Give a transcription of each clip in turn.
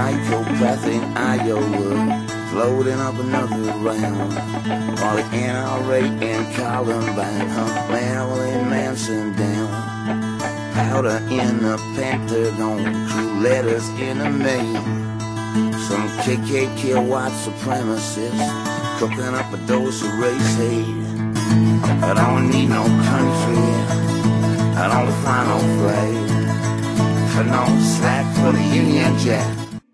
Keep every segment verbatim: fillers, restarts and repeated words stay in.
psychopathic Iowa, floating up another round. While the N R A and Columbine hunt Marilyn Manson down. Powder in the Pentagon, crew letters in the mail. Some K K K white supremacists cooking up a dose of race hate. I don't need no country, I don't fly no flag, for no slack for the Union Jack.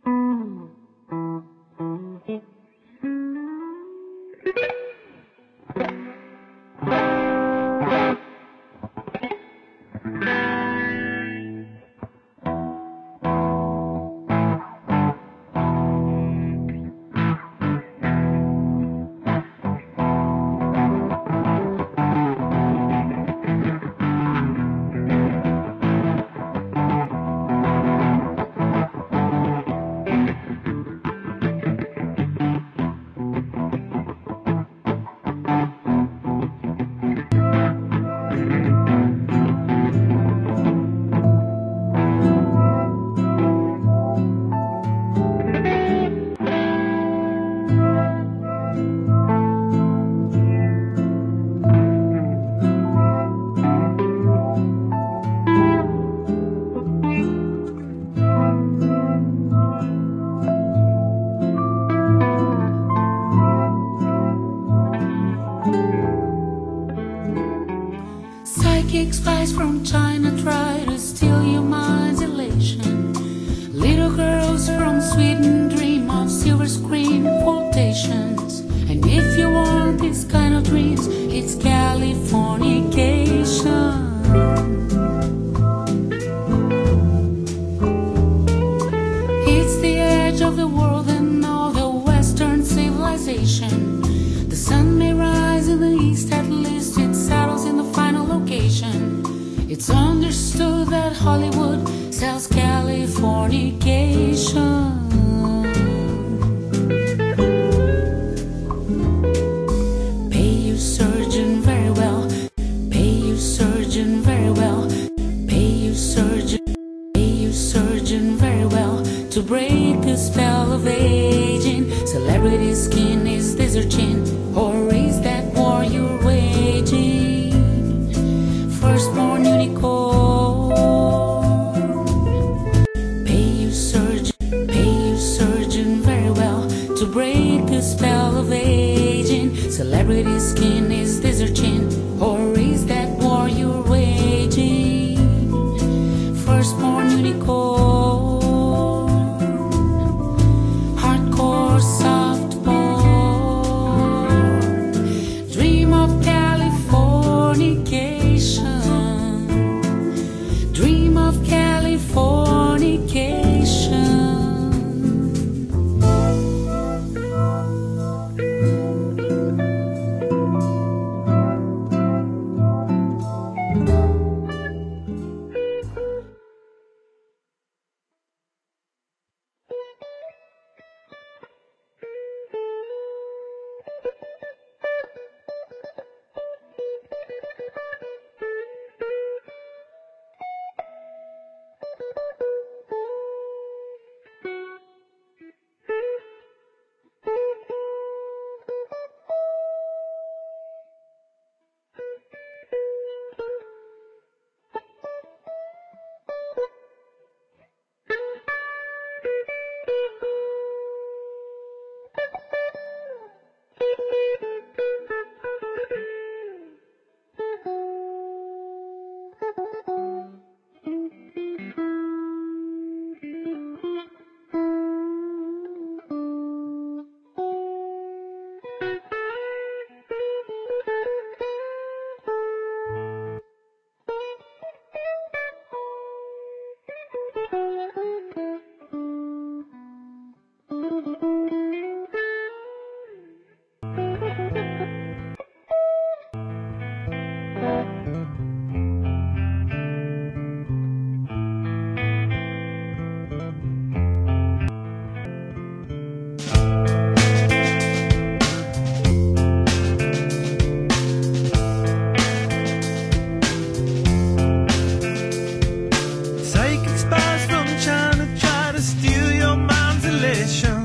Psychic spies from China try to steal your mind's elation. Little girls from Sweden dream of silver screen quotations. And if you want this kind of dreams, it's Californication. It's the edge of the world and all the Western civilization. The sun may rise in the east, at least it settles in the final location. It's understood that Hollywood sells Californication. Pay your surgeon very well, pay your surgeon very well, pay your surgeon, pay your surgeon very well, to break the spell of aging. Celebrity skin, is this your chin, or is that war you're waging? Firstborn unicorn. Pay your surgeon, pay your surgeon very well, to break the spell of aging. Celebrity skin, is this your chin, or is that war you're waging? Firstborn unicorn. Hardcore softball. tradition.